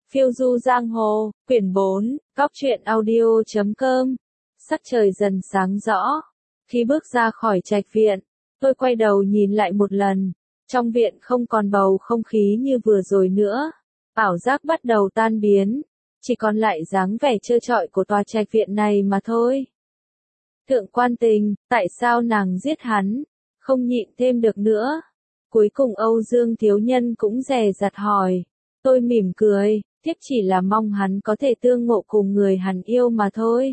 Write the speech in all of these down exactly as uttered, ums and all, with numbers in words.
Phiêu du giang hồ, quyển bốn, góc truyện audio chấm com. Sắc trời dần sáng rõ. Khi bước ra khỏi trạch viện, tôi quay đầu nhìn lại một lần. Trong viện không còn bầu không khí như vừa rồi nữa. Ảo giác bắt đầu tan biến. Chỉ còn lại dáng vẻ trơ trọi của tòa trạch viện này mà thôi. Thượng Quan Tình, tại sao nàng giết hắn? Không nhịn thêm được nữa. Cuối cùng Âu Dương thiếu nhân cũng dè dặt hỏi. Tôi mỉm cười, tiếc chỉ là mong hắn có thể tương ngộ cùng người hắn yêu mà thôi.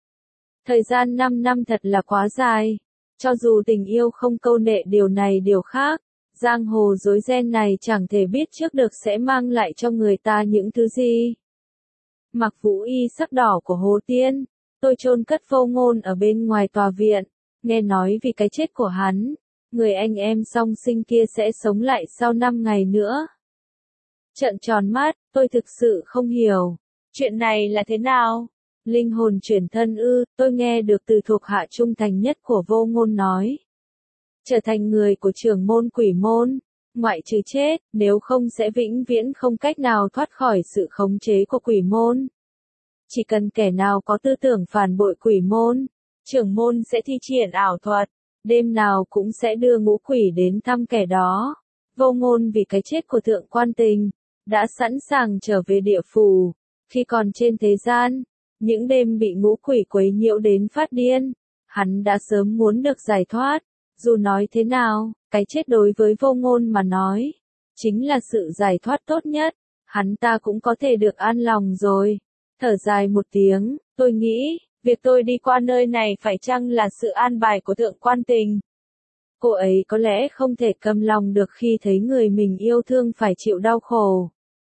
Thời gian năm năm thật là quá dài. Cho dù tình yêu không câu nệ điều này điều khác, giang hồ rối ren này chẳng thể biết trước được sẽ mang lại cho người ta những thứ gì. Mặc vũ y sắc đỏ của Hồ Tiên, tôi chôn cất Vô Ngôn ở bên ngoài tòa viện, nghe nói vì cái chết của hắn, người anh em song sinh kia sẽ sống lại sau năm ngày nữa. Trợn tròn mắt, tôi thực sự không hiểu. Chuyện này là thế nào? Linh hồn chuyển thân ư, tôi nghe được từ thuộc hạ trung thành nhất của Vô Ngôn nói. Trở thành người của trưởng môn Quỷ Môn, ngoại trừ chết, nếu không sẽ vĩnh viễn không cách nào thoát khỏi sự khống chế của Quỷ Môn. Chỉ cần kẻ nào có tư tưởng phản bội Quỷ Môn, trưởng môn sẽ thi triển ảo thuật, đêm nào cũng sẽ đưa ngũ quỷ đến thăm kẻ đó. Vô Ngôn vì cái chết của Thượng Quan Tình, đã sẵn sàng trở về địa phủ. Khi còn trên thế gian, những đêm bị ngũ quỷ quấy nhiễu đến phát điên, hắn đã sớm muốn được giải thoát. Dù nói thế nào, cái chết đối với Vô Ngôn mà nói, chính là sự giải thoát tốt nhất, hắn ta cũng có thể được an lòng rồi. Thở dài một tiếng, tôi nghĩ, việc tôi đi qua nơi này phải chăng là sự an bài của Thượng Quan Tình. Cô ấy có lẽ không thể câm lòng được khi thấy người mình yêu thương phải chịu đau khổ.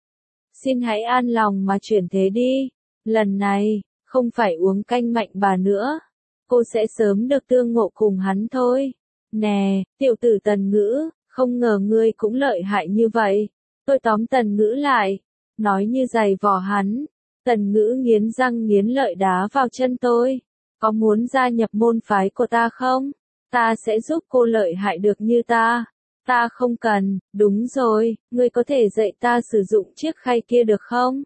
Xin hãy an lòng mà chuyển thế đi, lần này, không phải uống canh mạnh bà nữa. Cô sẽ sớm được tương ngộ cùng hắn thôi. Nè, tiểu tử Tần Ngữ, không ngờ ngươi cũng lợi hại như vậy. Tôi tóm Tần Ngữ lại, nói như giày vò hắn. Tần Ngữ nghiến răng nghiến lợi đá vào chân tôi. Có muốn gia nhập môn phái của ta không? Ta sẽ giúp cô lợi hại được như ta. Ta không cần, đúng rồi, ngươi có thể dạy ta sử dụng chiếc khay kia được không?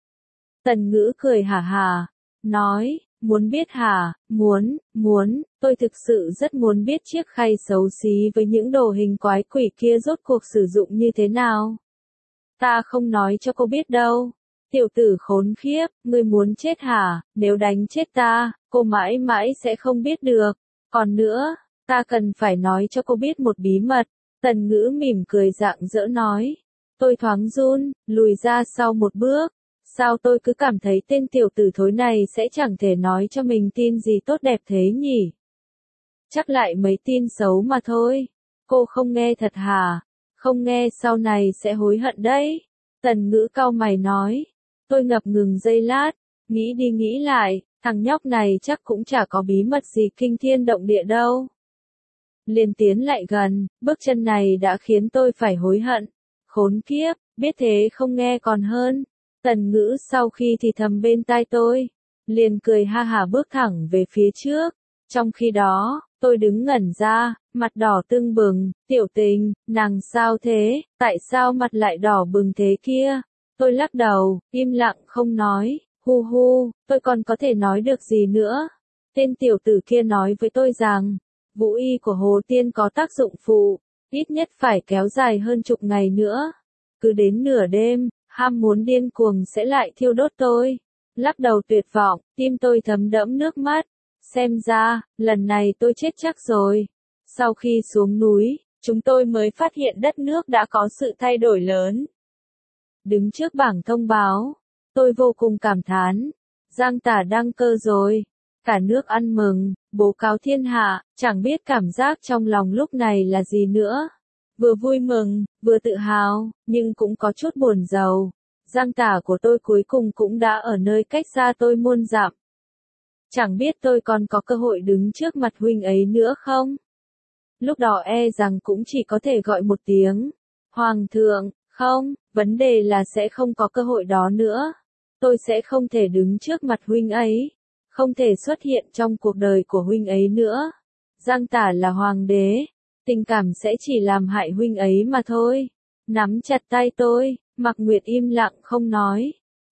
Tần Ngữ cười hả hả, nói, muốn biết hả, muốn, muốn, tôi thực sự rất muốn biết chiếc khay xấu xí với những đồ hình quái quỷ kia rốt cuộc sử dụng như thế nào. Ta không nói cho cô biết đâu. Tiểu tử khốn khiếp, ngươi muốn chết hả, nếu đánh chết ta, cô mãi mãi sẽ không biết được. Còn nữa, ta cần phải nói cho cô biết một bí mật. Tần Ngữ mỉm cười rạng rỡ nói. Tôi thoáng run, lùi ra sau một bước. Sao tôi cứ cảm thấy tên tiểu tử thối này sẽ chẳng thể nói cho mình tin gì tốt đẹp thế nhỉ? Chắc lại mấy tin xấu mà thôi. Cô không nghe thật hả? Không nghe sau này sẽ hối hận đấy. Tần Ngữ cau mày nói. Tôi ngập ngừng giây lát, nghĩ đi nghĩ lại, thằng nhóc này chắc cũng chả có bí mật gì kinh thiên động địa đâu. Liền tiến lại gần, bước chân này đã khiến tôi phải hối hận. Khốn kiếp, biết thế không nghe còn hơn. Tần Ngữ sau khi thì thầm bên tai tôi, liền cười ha hả bước thẳng về phía trước. Trong khi đó, tôi đứng ngẩn ra, mặt đỏ tưng bừng. Tiểu Tình, nàng sao thế, tại sao mặt lại đỏ bừng thế kia? Tôi lắc đầu, im lặng không nói. Hu hu, tôi còn có thể nói được gì nữa? Tên tiểu tử kia nói với tôi rằng, vũ y của Hồ Tiên có tác dụng phụ, ít nhất phải kéo dài hơn chục ngày nữa. Cứ đến nửa đêm, ham muốn điên cuồng sẽ lại thiêu đốt tôi. Lắc đầu tuyệt vọng, tim tôi thấm đẫm nước mắt. Xem ra, lần này tôi chết chắc rồi. Sau khi xuống núi, chúng tôi mới phát hiện đất nước đã có sự thay đổi lớn. Đứng trước bảng thông báo, tôi vô cùng cảm thán. Giang Tả đăng cơ rồi. Cả nước ăn mừng, bố cáo thiên hạ, chẳng biết cảm giác trong lòng lúc này là gì nữa. Vừa vui mừng, vừa tự hào, nhưng cũng có chút buồn rầu. Giang Tả của tôi cuối cùng cũng đã ở nơi cách xa tôi muôn dặm. Chẳng biết tôi còn có cơ hội đứng trước mặt huynh ấy nữa không? Lúc đó e rằng cũng chỉ có thể gọi một tiếng. Hoàng thượng, không, vấn đề là sẽ không có cơ hội đó nữa. Tôi sẽ không thể đứng trước mặt huynh ấy. Không thể xuất hiện trong cuộc đời của huynh ấy nữa. Giang Tả là hoàng đế. Tình cảm sẽ chỉ làm hại huynh ấy mà thôi. Nắm chặt tay tôi, Mạc Nguyệt im lặng không nói.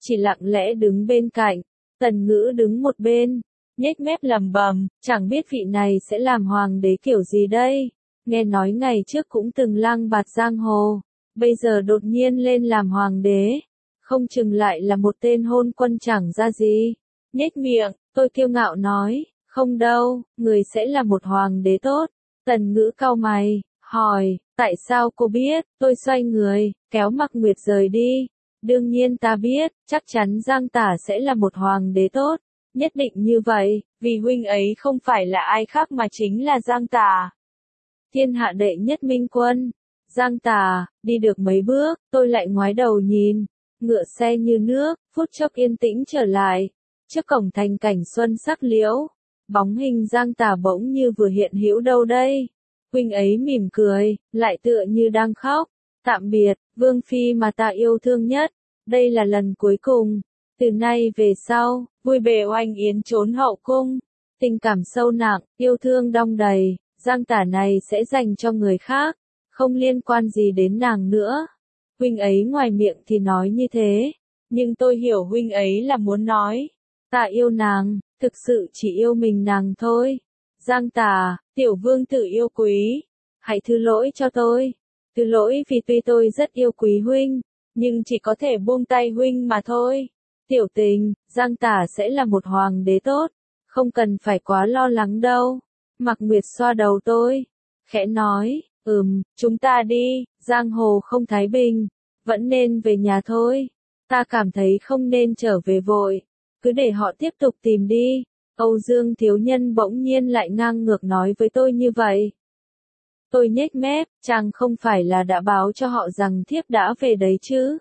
chỉ lặng lẽ đứng bên cạnh. Tần Ngữ đứng một bên, nhếch mép lẩm bẩm, chẳng biết vị này sẽ làm hoàng đế kiểu gì đây. Nghe nói ngày trước cũng từng lang bạt giang hồ, bây giờ đột nhiên lên làm hoàng đế, không chừng lại là một tên hôn quân chẳng ra gì. Nhếch miệng, tôi kiêu ngạo nói, không đâu, người sẽ là một hoàng đế tốt. Tần Ngữ cau mày, hỏi, tại sao cô biết? Tôi xoay người, kéo Mạc Nguyệt rời đi. Đương nhiên ta biết, chắc chắn Giang Tả sẽ là một hoàng đế tốt. Nhất định như vậy, vì huynh ấy không phải là ai khác mà chính là Giang Tả. Thiên hạ đệ nhất minh quân. Giang Tả, đi được mấy bước, tôi lại ngoái đầu nhìn. Ngựa xe như nước, phút chốc yên tĩnh trở lại. Trước cổng thành cảnh xuân sắc liễu, bóng hình Giang Tả bỗng như vừa hiện hữu đâu đây. Huynh ấy mỉm cười, lại tựa như đang khóc. Tạm biệt, Vương Phi mà ta yêu thương nhất. Đây là lần cuối cùng. Từ nay về sau, vui bề oanh yến trốn hậu cung. Tình cảm sâu nặng, yêu thương đong đầy. Giang Tả này sẽ dành cho người khác, không liên quan gì đến nàng nữa. Huynh ấy ngoài miệng thì nói như thế, nhưng tôi hiểu huynh ấy là muốn nói, ta yêu nàng, thực sự chỉ yêu mình nàng thôi. Giang Tả, tiểu vương tử yêu quý, hãy thứ lỗi cho tôi. Thứ lỗi vì tuy tôi rất yêu quý huynh, nhưng chỉ có thể buông tay huynh mà thôi. Tiểu tình, Giang Tả sẽ là một hoàng đế tốt, không cần phải quá lo lắng đâu. Mạc Nguyệt xoa đầu tôi, khẽ nói, ừm, chúng ta đi, giang hồ không thái bình, vẫn nên về nhà thôi. Ta cảm thấy không nên trở về vội, cứ để họ tiếp tục tìm đi. Âu Dương thiếu nhân bỗng nhiên lại ngang ngược nói với tôi như vậy. Tôi nhếch mép, chàng không phải là đã báo cho họ rằng thiếp đã về đấy chứ?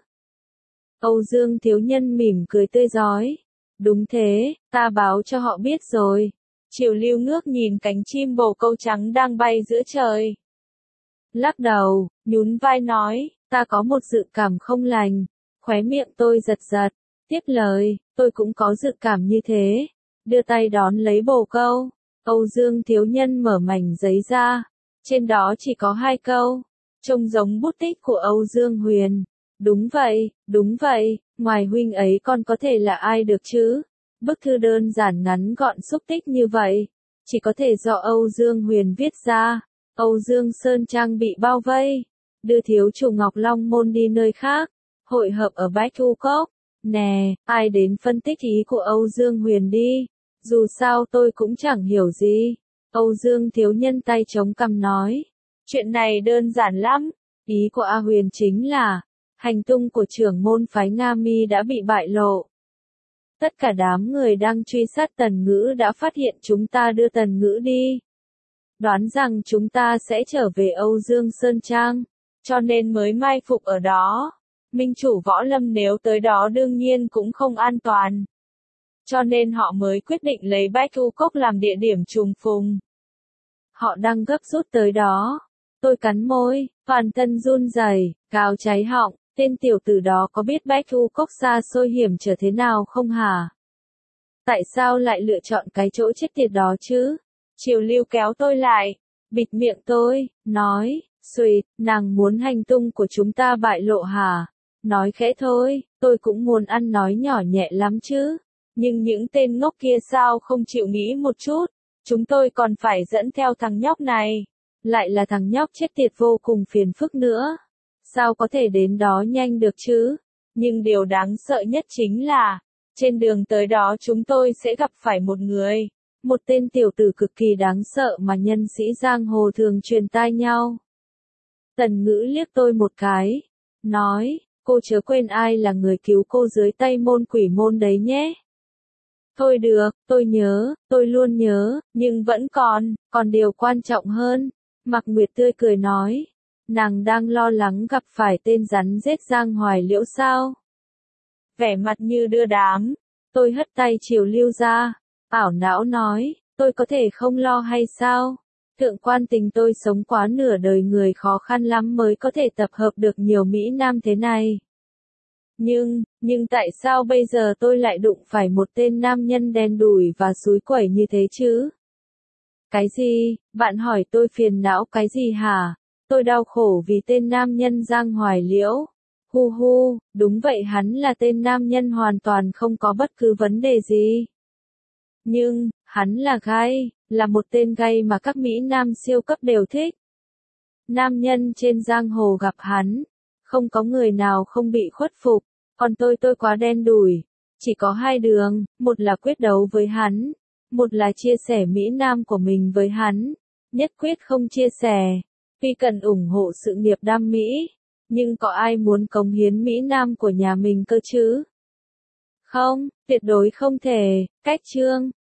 Âu Dương thiếu nhân mỉm cười tươi rói. Đúng thế, ta báo cho họ biết rồi. Triều Lưu ngước nhìn cánh chim bồ câu trắng đang bay giữa trời. Lắc đầu, nhún vai nói, ta có một dự cảm không lành. Khóe miệng tôi giật giật. Tiếp lời, tôi cũng có dự cảm như thế. Đưa tay đón lấy bồ câu. Âu Dương thiếu nhân mở mảnh giấy ra. Trên đó chỉ có hai câu. Trông giống bút tích của Âu Dương Huyền. Đúng vậy, đúng vậy, ngoài huynh ấy còn có thể là ai được chứ? Bức thư đơn giản ngắn gọn xúc tích như vậy, chỉ có thể do Âu Dương Huyền viết ra. Âu Dương Sơn Trang bị bao vây, đưa thiếu chủ Ngọc Long Môn đi nơi khác, hội hợp ở Bách U Cốc. Nè, ai đến phân tích ý của Âu Dương Huyền đi, dù sao tôi cũng chẳng hiểu gì. Âu Dương thiếu nhân tay chống cằm nói, chuyện này đơn giản lắm, ý của A Huyền chính là, hành tung của trưởng môn phái Nga Mi đã bị bại lộ. Tất cả đám người đang truy sát Tần Ngữ đã phát hiện chúng ta đưa Tần Ngữ đi. Đoán rằng chúng ta sẽ trở về Âu Dương Sơn Trang, cho nên mới mai phục ở đó. Minh chủ Võ Lâm nếu tới đó đương nhiên cũng không an toàn. Cho nên họ mới quyết định lấy Bách U Cốc làm địa điểm trùng phùng. Họ đang gấp rút tới đó. Tôi cắn môi, toàn thân run rẩy, gào cháy họng. Tên tiểu tử đó có biết Bách U Cốc xa xôi hiểm trở thế nào không hả? Tại sao lại lựa chọn cái chỗ chết tiệt đó chứ? Triều Lưu kéo tôi lại, bịt miệng tôi, nói, xuỵt, nàng muốn hành tung của chúng ta bại lộ hả? Nói khẽ thôi, tôi cũng muốn ăn nói nhỏ nhẹ lắm chứ. Nhưng những tên ngốc kia sao không chịu nghĩ một chút? Chúng tôi còn phải dẫn theo thằng nhóc này. Lại là thằng nhóc chết tiệt vô cùng phiền phức nữa. Sao có thể đến đó nhanh được chứ? Nhưng điều đáng sợ nhất chính là, trên đường tới đó chúng tôi sẽ gặp phải một người. Một tên tiểu tử cực kỳ đáng sợ mà nhân sĩ giang hồ thường truyền tai nhau. Tần Ngữ liếc tôi một cái. Nói, cô chớ quên ai là người cứu cô dưới tay môn quỷ môn đấy nhé. Thôi được, tôi nhớ, tôi luôn nhớ, nhưng vẫn còn, còn điều quan trọng hơn. Mạc Nguyệt tươi cười nói. Nàng đang lo lắng gặp phải tên rắn rết Giang Hoài Liễu sao? Vẻ mặt như đưa đám. Tôi hất tay Triều Lưu ra. Ảo não nói, tôi có thể không lo hay sao? Thượng quan tình tôi sống quá nửa đời người khó khăn lắm mới có thể tập hợp được nhiều Mỹ Nam thế này. Nhưng, nhưng tại sao bây giờ tôi lại đụng phải một tên nam nhân đen đủi và xúi quẩy như thế chứ? Cái gì? Bạn hỏi tôi phiền não cái gì hả? Tôi đau khổ vì tên nam nhân Giang Hoài Liễu. Hu hu, đúng vậy, hắn là tên nam nhân hoàn toàn không có bất cứ vấn đề gì. Nhưng, hắn là gay, là một tên gay mà các Mỹ Nam siêu cấp đều thích. Nam nhân trên giang hồ gặp hắn, không có người nào không bị khuất phục, còn tôi tôi quá đen đủi. Chỉ có hai đường, một là quyết đấu với hắn, một là chia sẻ Mỹ Nam của mình với hắn. Nhất quyết không chia sẻ, tuy cần ủng hộ sự nghiệp đam Mỹ, nhưng có ai muốn cống hiến Mỹ Nam của nhà mình cơ chứ? Không, tuyệt đối không thể. Cách chương